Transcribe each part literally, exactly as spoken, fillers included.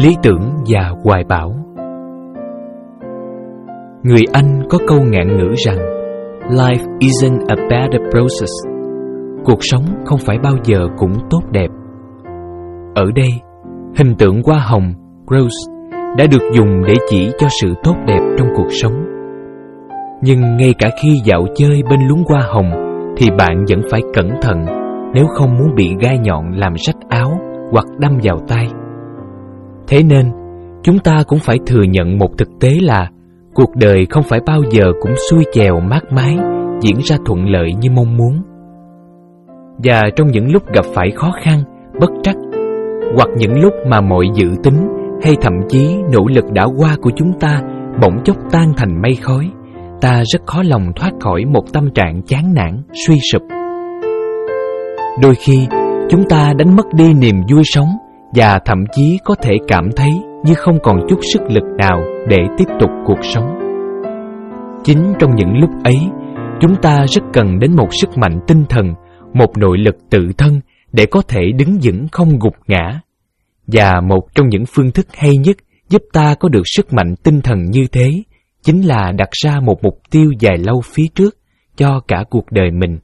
lý tưởng và hoài bão. Người Anh có câu ngạn ngữ rằng Life isn't a bad process. Cuộc sống không phải bao giờ cũng tốt đẹp. Ở đây, hình tượng hoa hồng, rose, đã được dùng để chỉ cho sự tốt đẹp trong cuộc sống. Nhưng ngay cả khi dạo chơi bên luống hoa hồng thì bạn vẫn phải cẩn thận, nếu không muốn bị gai nhọn làm rách áo hoặc đâm vào tay. Thế nên, chúng ta cũng phải thừa nhận một thực tế là cuộc đời không phải bao giờ cũng xuôi chèo mát mái, diễn ra thuận lợi như mong muốn. Và trong những lúc gặp phải khó khăn, bất trắc, hoặc những lúc mà mọi dự tính hay thậm chí nỗ lực đã qua của chúng ta bỗng chốc tan thành mây khói, ta rất khó lòng thoát khỏi một tâm trạng chán nản, suy sụp. Đôi khi, chúng ta đánh mất đi niềm vui sống và thậm chí có thể cảm thấy như không còn chút sức lực nào để tiếp tục cuộc sống. Chính trong những lúc ấy, chúng ta rất cần đến một sức mạnh tinh thần, một nội lực tự thân để có thể đứng vững không gục ngã. Và một trong những phương thức hay nhất giúp ta có được sức mạnh tinh thần như thế chính là đặt ra một mục tiêu dài lâu phía trước cho cả cuộc đời mình.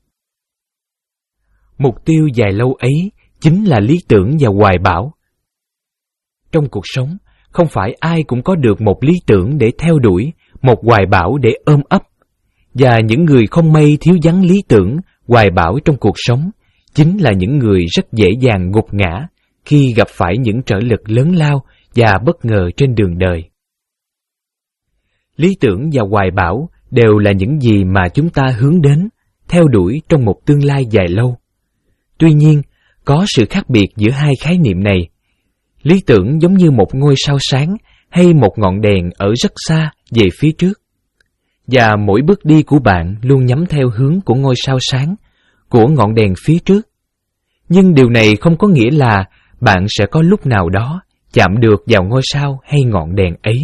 Mục tiêu dài lâu ấy chính là lý tưởng và hoài bão. Trong cuộc sống, không phải ai cũng có được một lý tưởng để theo đuổi, một hoài bão để ôm ấp. Và những người không may thiếu vắng lý tưởng, hoài bão trong cuộc sống chính là những người rất dễ dàng gục ngã khi gặp phải những trở lực lớn lao và bất ngờ trên đường đời. Lý tưởng và hoài bão đều là những gì mà chúng ta hướng đến, theo đuổi trong một tương lai dài lâu. Tuy nhiên, có sự khác biệt giữa hai khái niệm này. Lý tưởng giống như một ngôi sao sáng hay một ngọn đèn ở rất xa về phía trước. Và mỗi bước đi của bạn luôn nhắm theo hướng của ngôi sao sáng, của ngọn đèn phía trước. Nhưng điều này không có nghĩa là bạn sẽ có lúc nào đó chạm được vào ngôi sao hay ngọn đèn ấy.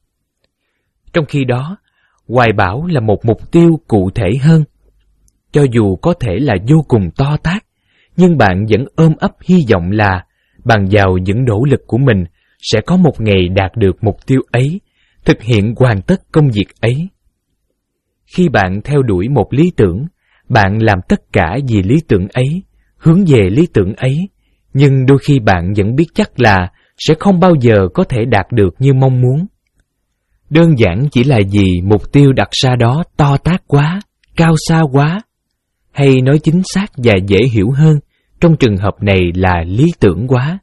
Trong khi đó, hoài bão là một mục tiêu cụ thể hơn. Cho dù có thể là vô cùng to tát, nhưng bạn vẫn ôm ấp hy vọng là bằng vào những nỗ lực của mình sẽ có một ngày đạt được mục tiêu ấy, thực hiện hoàn tất công việc ấy. Khi bạn theo đuổi một lý tưởng, bạn làm tất cả vì lý tưởng ấy, hướng về lý tưởng ấy, nhưng đôi khi bạn vẫn biết chắc là sẽ không bao giờ có thể đạt được như mong muốn. Đơn giản chỉ là vì mục tiêu đặt ra đó to tát quá, cao xa quá, hay nói chính xác và dễ hiểu hơn, trong trường hợp này là lý tưởng quá.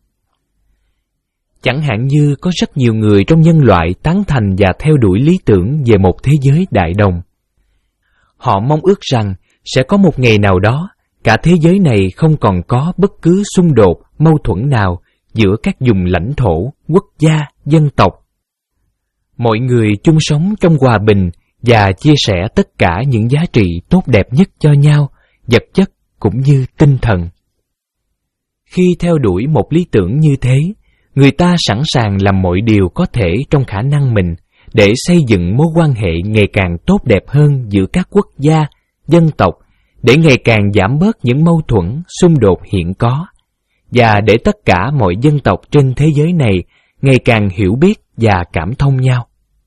Chẳng hạn như có rất nhiều người trong nhân loại tán thành và theo đuổi lý tưởng về một thế giới đại đồng. Họ mong ước rằng sẽ có một ngày nào đó, cả thế giới này không còn có bất cứ xung đột, mâu thuẫn nào giữa các vùng lãnh thổ, quốc gia, dân tộc. Mọi người chung sống trong hòa bình và chia sẻ tất cả những giá trị tốt đẹp nhất cho nhau, vật chất cũng như tinh thần. Khi theo đuổi một lý tưởng như thế, người ta sẵn sàng làm mọi điều có thể trong khả năng mình để xây dựng mối quan hệ ngày càng tốt đẹp hơn giữa các quốc gia, dân tộc, để ngày càng giảm bớt những mâu thuẫn, xung đột hiện có, và để tất cả mọi dân tộc trên thế giới này ngày càng hiểu biết và cảm thông nhau.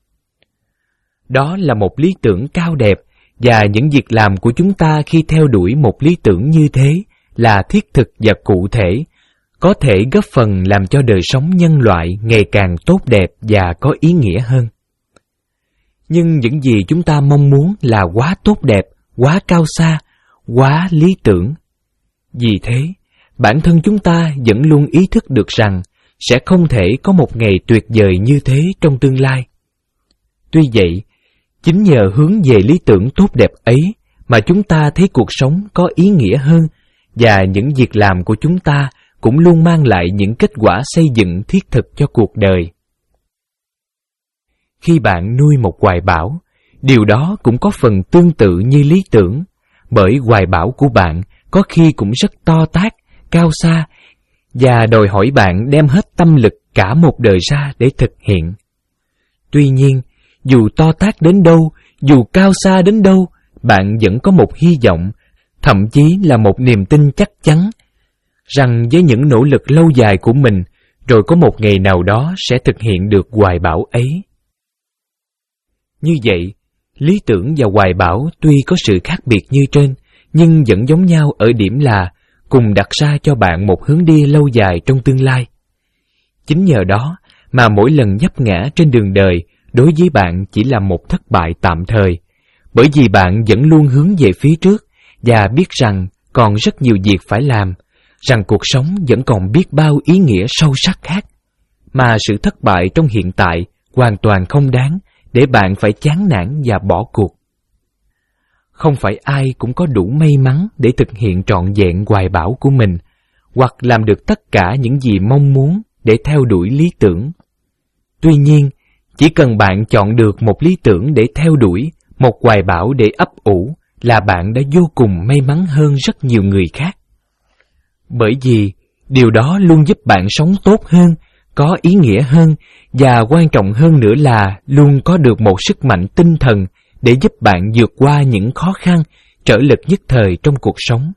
Đó là một lý tưởng cao đẹp, và những việc làm của chúng ta khi theo đuổi một lý tưởng như thế là thiết thực và cụ thể, có thể góp phần làm cho đời sống nhân loại ngày càng tốt đẹp và có ý nghĩa hơn. Nhưng những gì chúng ta mong muốn là quá tốt đẹp, quá cao xa, quá lý tưởng. Vì thế, bản thân chúng ta vẫn luôn ý thức được rằng sẽ không thể có một ngày tuyệt vời như thế trong tương lai. Tuy vậy, chính nhờ hướng về lý tưởng tốt đẹp ấy mà chúng ta thấy cuộc sống có ý nghĩa hơn, và những việc làm của chúng ta cũng luôn mang lại những kết quả xây dựng thiết thực cho cuộc đời. Khi bạn nuôi một hoài bão, điều đó cũng có phần tương tự như lý tưởng, bởi hoài bão của bạn có khi cũng rất to tát, cao xa, và đòi hỏi bạn đem hết tâm lực cả một đời ra để thực hiện. Tuy nhiên, dù to tát đến đâu, dù cao xa đến đâu, bạn vẫn có một hy vọng, thậm chí là một niềm tin chắc chắn, rằng với những nỗ lực lâu dài của mình, rồi có một ngày nào đó sẽ thực hiện được hoài bão ấy. Như vậy, lý tưởng và hoài bão tuy có sự khác biệt như trên, nhưng vẫn giống nhau ở điểm là cùng đặt ra cho bạn một hướng đi lâu dài trong tương lai. Chính nhờ đó mà mỗi lần vấp ngã trên đường đời đối với bạn chỉ là một thất bại tạm thời, bởi vì bạn vẫn luôn hướng về phía trước và biết rằng còn rất nhiều việc phải làm, rằng cuộc sống vẫn còn biết bao ý nghĩa sâu sắc khác, mà sự thất bại trong hiện tại hoàn toàn không đáng để bạn phải chán nản và bỏ cuộc. Không phải ai cũng có đủ may mắn để thực hiện trọn vẹn hoài bão của mình, hoặc làm được tất cả những gì mong muốn để theo đuổi lý tưởng. Tuy nhiên, chỉ cần bạn chọn được một lý tưởng để theo đuổi, một hoài bão để ấp ủ, là bạn đã vô cùng may mắn hơn rất nhiều người khác. Bởi vì điều đó luôn giúp bạn sống tốt hơn, có ý nghĩa hơn, và quan trọng hơn nữa là luôn có được một sức mạnh tinh thần để giúp bạn vượt qua những khó khăn, trở lực nhất thời trong cuộc sống.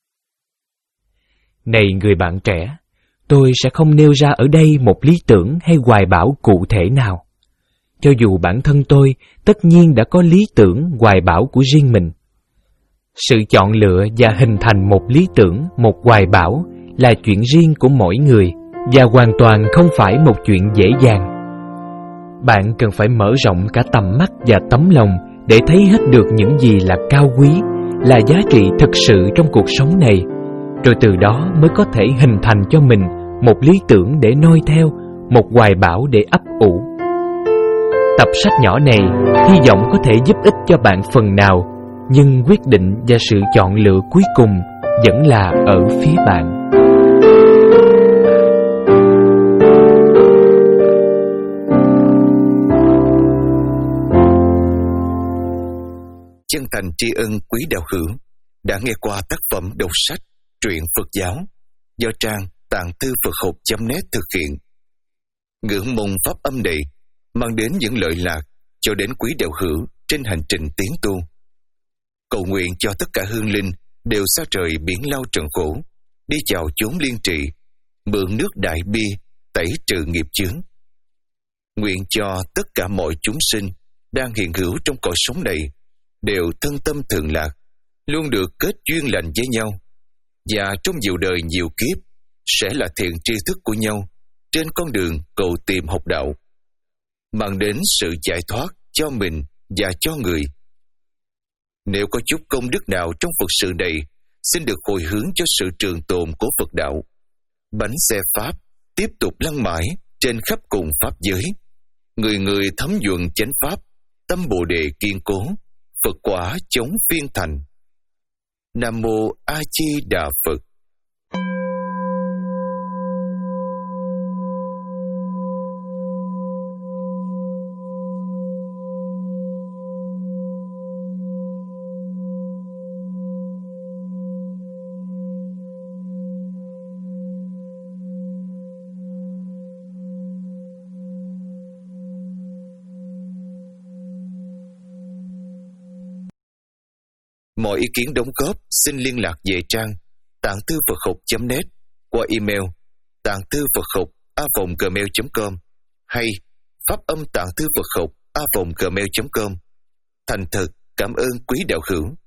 Này người bạn trẻ, tôi sẽ không nêu ra ở đây một lý tưởng hay hoài bão cụ thể nào. Cho dù bản thân tôi tất nhiên đã có lý tưởng, hoài bão của riêng mình. Sự chọn lựa và hình thành một lý tưởng, một hoài bão là chuyện riêng của mỗi người và hoàn toàn không phải một chuyện dễ dàng. Bạn cần phải mở rộng cả tầm mắt và tấm lòng để thấy hết được những gì là cao quý, là giá trị thực sự trong cuộc sống này, rồi từ đó mới có thể hình thành cho mình một lý tưởng để noi theo, một hoài bão để ấp ủ. Tập sách nhỏ này hy vọng có thể giúp ích cho bạn phần nào, nhưng quyết định và sự chọn lựa cuối cùng vẫn là ở phía bạn. Chân thành tri ân quý đạo hữu đã nghe qua tác phẩm đọc sách Truyện Phật giáo do trang tạng thư Phật học chấm net thực hiện. Ngưỡng mong pháp âm này mang đến những lợi lạc cho đến quý đạo hữu trên hành trình tiến tu. Cầu nguyện cho tất cả hương linh đều xa trời biển lao trần khổ, đi chào chốn liên trị, mượn nước đại bi tẩy trừ nghiệp chướng. Nguyện cho tất cả mọi chúng sinh đang hiện hữu trong cõi sống này đều thân tâm thường lạc, luôn được kết duyên lành với nhau, và trong nhiều đời nhiều kiếp sẽ là thiện tri thức của nhau trên con đường cầu tìm học đạo, mang đến sự giải thoát cho mình và cho người. Nếu có chút công đức nào trong Phật sự này, xin được hồi hướng cho sự trường tồn của Phật đạo. Bánh xe Pháp tiếp tục lăn mãi trên khắp cùng Pháp giới. Người người thấm nhuần chánh Pháp, tâm Bồ Đề kiên cố, Phật quả chống phiên thành. Nam Mô A Di Đà Phật. Mọi ý kiến đóng góp xin liên lạc về trang tạng thư Phật học chấm net qua email tạng thư Phật học a vòng gmail chấm com hay pháp âm tạng thư Phật học a vòng gmail chấm com. Thành thật cảm ơn quý đạo hữu.